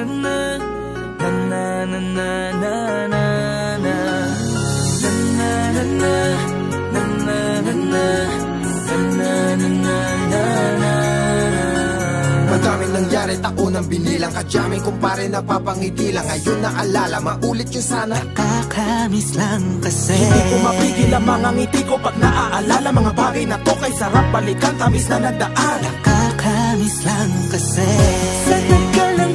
Madaming nangyari, taunang binilang, kadyaming kumpare napapangiti lang. Ngayon naalala, maulit yung sana. Nakakamiss lang kasi hindi ko mapigil ang mga ngiti ko pag naaalala. Mga bagay na to kay sarap balikan, tamis na nagdaan. Nakakamiss lang kasi sa tagal ng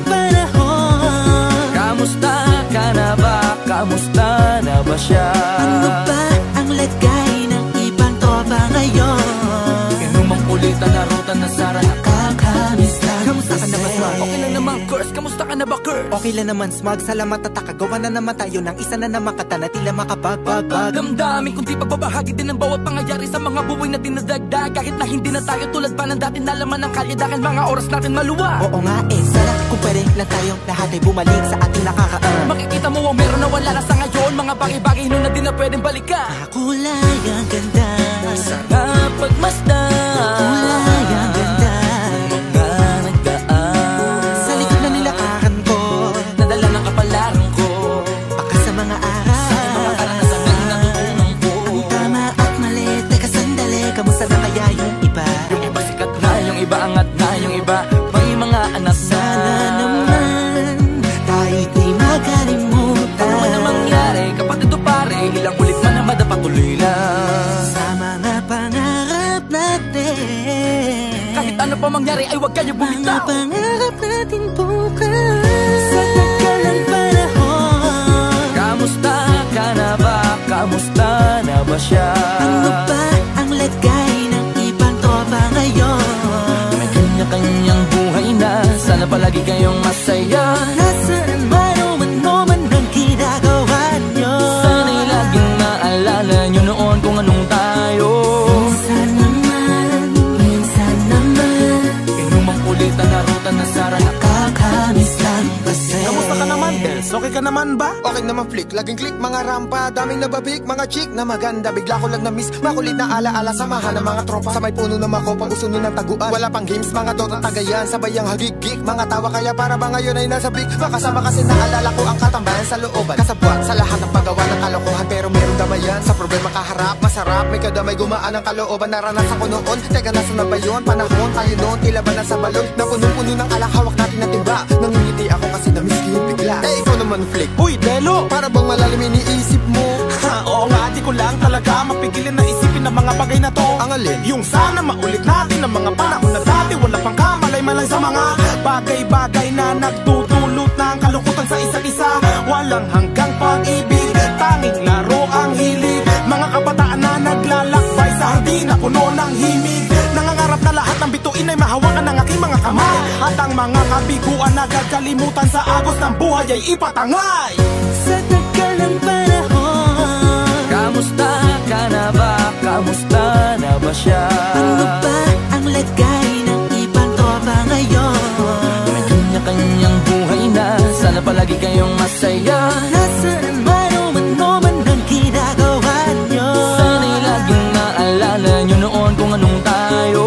panahon. Kamusta ka na ba? Kamusta na ba siya? Ano ba ang lagay ng ibang tropa ngayon? Inumang kulitan na ruta na sara. Nakakamiss lang. Kamusta ka na ba, Smug? Okay lang naman, Curse. Kamusta ka na ba, Curse? Okay lang naman, Smug. Salamat at takagawa na naman tayo ng isa na naman kata na tila makapagbag. Damdamin kundi pagbabahagi din ng bawat pangyayari sa mga buhay na dinadagdag. Kahit na hindi na tayo tulad pa ng dati, nalaman ng kalye dahil mga oras natin maluwag. Oo nga sana kung pwede lang tayong lahat ay bumalik sa ating nakakaan. Makikita mo ang meron na wala na sa ngayon. Mga bagay-bagay nun na di na pwedeng balikan. Kulay ang ganda, Sana pagmasdan. kulay ang ganda. Mga nagdaan Sa likod na nilakaran ko, nadala ng kapalaran ko. baka sa mga araw, Mga karanasan na natutunan ko. tama at mali. Teka sandali, kamusta na kaya yung iba? Yung iba sikat na, yung iba angat na, yung iba may mga anak na. Sana naman tayo'y di makalimutan. Ano man ang mangyari, kapatid o pare, ilang ulit man na madapatuloy lang. Sa mga pangarap natin, Kahit ano pa mangyari ay huwag kayo mga bumitaw. pangarap natin bukas. Sa tagal ng panahon, Kamusta ka na ba? Kamusta na ba siya? ano ba ang lagay ng ibang tropa ngayon? May kanya-kanyang buhay na, sana palagi kayong masaya. Nasaan man o ano man ang ginagawa nyo? Sana'y laging maalala nyo noon kung anong tayo. Minsan naman Inumang kulitan na ruta na sara. nakakamiss lang kasi. Kamusta ka naman, Dels? Okay ka naman ba? Okay naman flick, laging click, mga rampa, daming nababik, mga chick na maganda. Bigla ko lang na-miss, makulit na alaala, samahan ng mga tropa. Sa may puno na makopa, uso nun ng taguan. Wala pang games, mga dota tagayan, sabay ang hagigik. Mga tawa kaya para ba ngayon ay nasa big. Makasama kasi naalala ko ang katambayan sa looban. Kasabwat sa lahat ng paggawa ng kalokohan, pero meron damayan. Sa problema kaharap, masarap, may kadamay gumaan ang kalooban. Naranasan ko noon, teka nasa na ba yun? Panahon tayo noon, tila ba nasa balon? Na punong-puno ng alak, hawak natin ng timba. Nangingiti ako kasi na-miss ko yung bigla. Eh ikaw naman flick, Uy, Delo! para bang malalim iniisip mo? Ha, oo nga, di ko lang talaga mapigilin na isipin ang mga bagay na to. Ang alin? Yung sana maulit natin ang mga panahon na dati. Wala pang kamalay-malay sa mga bagay-bagay na nagdudulot ng kalungkutan sa isa't isa. Walang hanggang pag-ibig, tanging laro ang hilig. Mga kabataan na naglalakbay sa hardin na puno ng himig. Nangangarap na lahat ng bituin ay mahawakan ng aking mga kamay. At ang mga kabiguan na gagalimutan sa agos ng buhay ay ipatangay. Sa tagal ng panahon, Kamusta ka na ba? Kamusta na ba siya? ano ba ang lagay ng ibang tropa ngayon? May kanya-kanyang buhay na, sana palagi kayong masaya. Nasaan man o ano man ang ginagawa nyo? Sana'y laging maalala nyo noon kung anong tayo.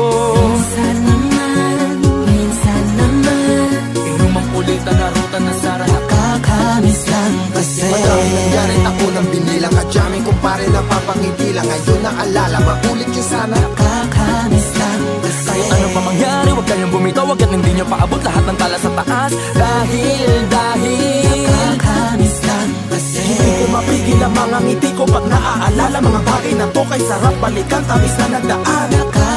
Minsan naman Inumang kulitan na ruta na sara. nakakamiss lang kasi. Madaming nangyari, taunang binilang, kadyaming kumpare napapangiti lang. Ngayon naalala, maulit yung sana. Nakakamiss lang kasi. Kahit ano pa mangyari, huwag kayong bumitaw. Huwag at hindi nyo paabot lahat ng tala sa taas. Dahil Nakakamiss lang kasi. Hindi ko mapigil ang mga ngiti ko pag naaalala. Mga bagay na to kay sarap balikan, tamis na nagdaan.